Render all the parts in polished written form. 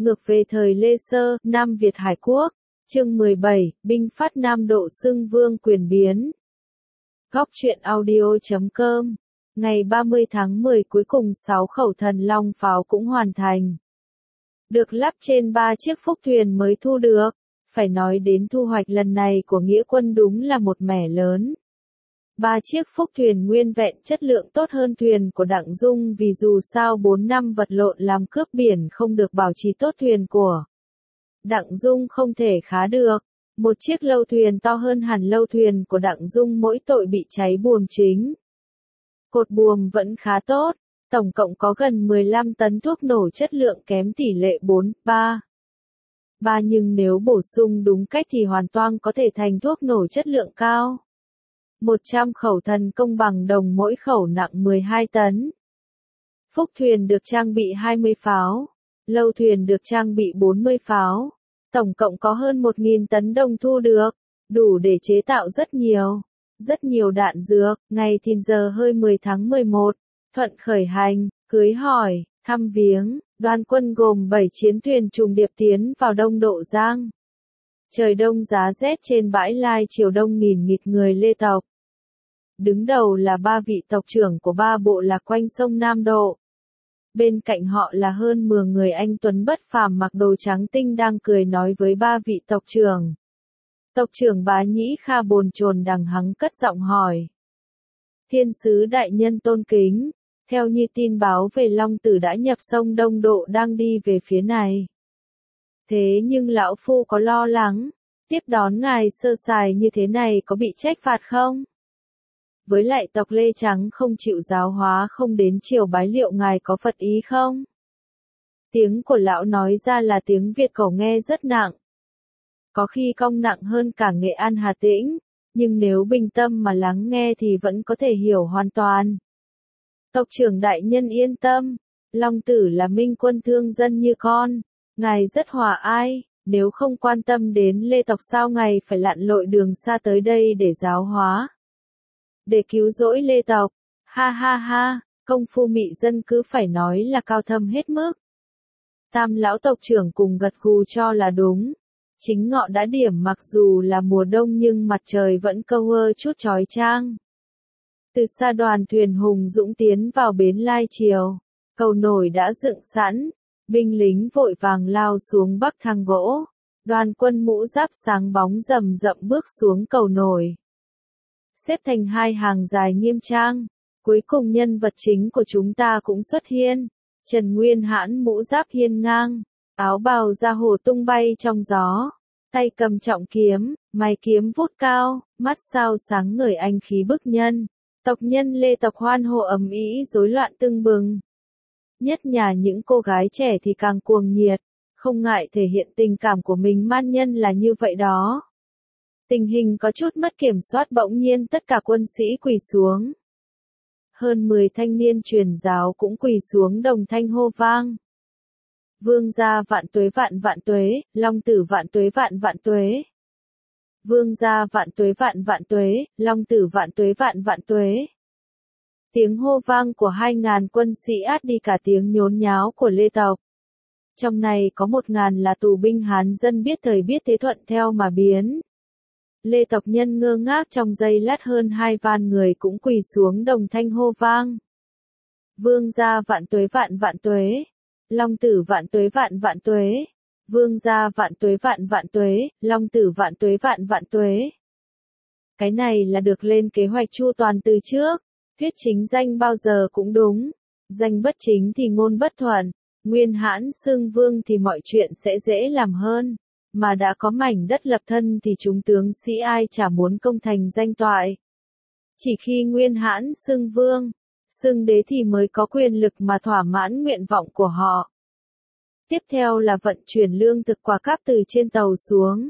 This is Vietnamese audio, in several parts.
Ngược về thời Lê Sơ, Nam Việt Hải Quốc, chương 17, binh phát Nam Độ xưng vương quyền biến. Góc truyện audio.com, ngày 30 tháng 10 cuối cùng 6 khẩu thần long pháo cũng hoàn thành. Được lắp trên 3 chiếc phúc thuyền mới thu được, phải nói đến thu hoạch lần này của nghĩa quân đúng là một mẻ lớn. 3 chiếc phúc thuyền nguyên vẹn chất lượng tốt hơn thuyền của Đặng Dung vì dù sao 4 năm vật lộn làm cướp biển không được bảo trì tốt thuyền của Đặng Dung không thể khá được. Một chiếc lâu thuyền to hơn hẳn lâu thuyền của Đặng Dung mỗi tội bị cháy buồm chính. Cột buồm vẫn khá tốt, tổng cộng có gần 15 tấn thuốc nổ chất lượng kém tỷ lệ 4:3. Nhưng nếu bổ sung đúng cách thì hoàn toàn có thể thành thuốc nổ chất lượng cao. 100 khẩu thần công bằng đồng mỗi khẩu nặng 12 tấn. Phúc thuyền được trang bị 20 pháo, lâu thuyền được trang bị 40 pháo, tổng cộng có hơn 1.000 tấn đồng thu được, đủ để chế tạo rất nhiều đạn dược. Ngày Thìn giờ hơi 10 tháng 11, thuận khởi hành, cưới hỏi, thăm viếng, đoàn quân gồm 7 chiến thuyền trùng điệp tiến vào Đông Độ Giang. Trời đông giá rét trên bãi Lai Triều Đông nghìn nghịt người Lê tộc. Đứng đầu là 3 vị tộc trưởng của 3 bộ lạc quanh sông Nam Độ. Bên cạnh họ là hơn 10 người anh tuấn bất phàm mặc đồ trắng tinh đang cười nói với 3 vị tộc trưởng. Tộc trưởng Bá Nhĩ Kha bồn chồn đằng hắng cất giọng hỏi. Thiên sứ đại nhân tôn kính, theo như tin báo về Long Tử đã nhập sông Đông Độ đang đi về phía này. Thế nhưng lão phu có lo lắng, tiếp đón ngài sơ sài như thế này có bị trách phạt không? Với lại tộc Lê Trắng không chịu giáo hóa không đến triều bái liệu ngài có phật ý không? Tiếng của lão nói ra là tiếng Việt cổ nghe rất nặng. Có khi cong nặng hơn cả Nghệ An Hà Tĩnh, nhưng nếu bình tâm mà lắng nghe thì vẫn có thể hiểu hoàn toàn. Tộc trưởng đại nhân yên tâm, Long Tử là minh quân thương dân như con, ngài rất hòa ai, nếu không quan tâm đến Lê tộc sao ngài phải lặn lội đường xa tới đây để giáo hóa. Để cứu rỗi Lê tộc, ha ha ha, công phu mị dân cứ phải nói là cao thâm hết mức. Tam lão tộc trưởng cùng gật gù cho là đúng. Chính ngọ đã điểm mặc dù là mùa đông nhưng mặt trời vẫn câu chút chói chang. Từ xa đoàn thuyền hùng dũng tiến vào bến Lai Triều, cầu nổi đã dựng sẵn, binh lính vội vàng lao xuống bắc thang gỗ, đoàn quân mũ giáp sáng bóng rầm rậm bước xuống cầu nổi. Xếp thành hai hàng dài nghiêm trang, cuối cùng nhân vật chính của chúng ta cũng xuất hiện, Trần Nguyên Hãn mũ giáp hiên ngang, áo bào da hồ tung bay trong gió, tay cầm trọng kiếm, mày kiếm vút cao, mắt sao sáng ngời anh khí bức nhân. Tộc nhân Lê tộc hoan hô ầm ĩ rối loạn tưng bừng. Nhất nhà những cô gái trẻ thì càng cuồng nhiệt, không ngại thể hiện tình cảm của mình man nhân là như vậy đó. Tình hình có chút mất kiểm soát bỗng nhiên tất cả quân sĩ quỳ xuống. Hơn 10 thanh niên truyền giáo cũng quỳ xuống đồng thanh hô vang. Vương gia vạn tuế vạn vạn tuế, Long Tử vạn tuế vạn vạn tuế. Vương gia vạn tuế vạn vạn tuế, Long Tử vạn tuế vạn vạn tuế. Tiếng hô vang của 2.000 quân sĩ át đi cả tiếng nhốn nháo của Lê tộc. Trong này có 1.000 là tù binh Hán dân biết thời biết thế thuận theo mà biến. Lê tộc nhân ngơ ngác trong giây lát hơn 2 vạn người cũng quỳ xuống đồng thanh hô vang. Vương gia vạn tuế vạn vạn tuế, Long Tử vạn tuế vạn vạn tuế. Vương gia vạn tuế vạn vạn tuế, Long Tử vạn tuế vạn vạn tuế. Cái này là được lên kế hoạch chu toàn từ trước, thuyết chính danh bao giờ cũng đúng, danh bất chính thì ngôn bất thuận, Nguyên Hãn xưng vương thì mọi chuyện sẽ dễ làm hơn, mà đã có mảnh đất lập thân thì chúng tướng sĩ ai chả muốn công thành danh toại. Chỉ khi Nguyên Hãn xưng vương, xưng đế thì mới có quyền lực mà thỏa mãn nguyện vọng của họ. Tiếp theo là vận chuyển lương thực quả cáp từ trên tàu xuống.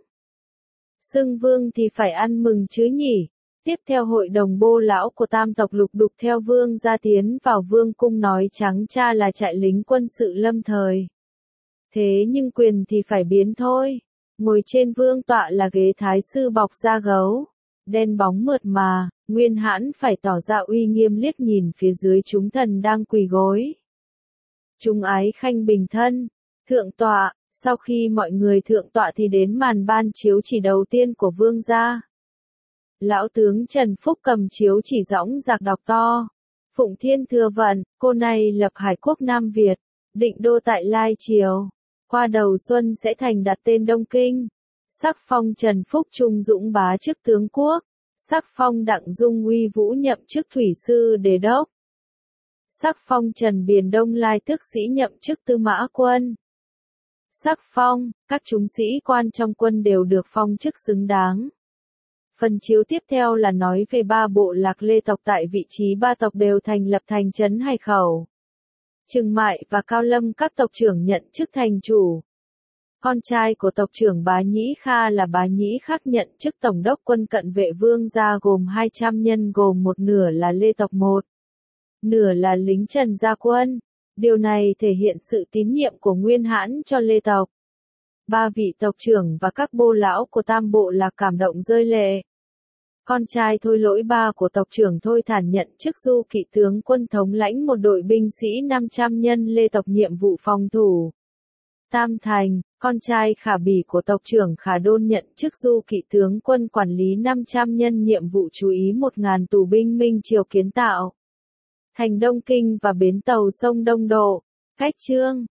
Xưng vương thì phải ăn mừng chứ nhỉ. Tiếp theo hội đồng bô lão của tam tộc lục đục theo vương gia tiến vào vương cung nói trắng cha là trại lính quân sự lâm thời. Thế nhưng quyền thì phải biến thôi. Ngồi trên vương tọa là ghế thái sư bọc da gấu. Đen bóng mượt mà, Nguyên Hãn phải tỏ ra uy nghiêm liếc nhìn phía dưới chúng thần đang quỳ gối. Chúng ái khanh bình thân. Thượng tọa, Sau khi mọi người thượng tọa thì đến màn ban chiếu chỉ đầu tiên của vương gia. Lão tướng Trần Phúc cầm chiếu chỉ dõng dạc đọc to. Phụng Thiên thừa vận, cô này lập Hải quốc Nam Việt, định đô tại Lai Triều. Qua đầu xuân sẽ thành đặt tên Đông Kinh. Sắc phong Trần Phúc trung dũng bá chức tướng quốc. Sắc phong Đặng Dung uy vũ nhậm chức thủy sư đề đốc. Sắc phong Trần Biền Đông Lai tước sĩ nhậm chức tư mã quân. Sắc phong, các chúng sĩ quan trong quân đều được phong chức xứng đáng. Phần chiếu tiếp theo là nói về ba bộ lạc Lê tộc tại vị trí ba tộc đều thành lập thành trấn Hải Khẩu. Trừng Mại và Cao Lâm các tộc trưởng nhận chức thành chủ. Con trai của tộc trưởng Bá Nhĩ Kha là Bá Nhĩ Khắc nhận chức tổng đốc quân cận vệ vương gia gồm 200 nhân gồm một nửa là Lê tộc một, nửa là lính Trần gia quân. Điều này thể hiện sự tín nhiệm của Nguyên Hãn cho Lê tộc. Ba vị tộc trưởng và các bô lão của tam bộ lạc cảm động rơi lệ. Con trai Thôi Lỗi ba của tộc trưởng Thôi Thản nhận chức du kỵ tướng quân thống lãnh một đội binh sĩ 500 nhân Lê tộc nhiệm vụ phòng thủ. Tam Thành, con trai Khả Bỉ của tộc trưởng Khả Đôn nhận chức du kỵ tướng quân quản lý 500 nhân nhiệm vụ chú ý 1.000 tù binh Minh Triều kiến tạo. Thành Đông Kinh và bến tàu sông Đông Độ. Cách chương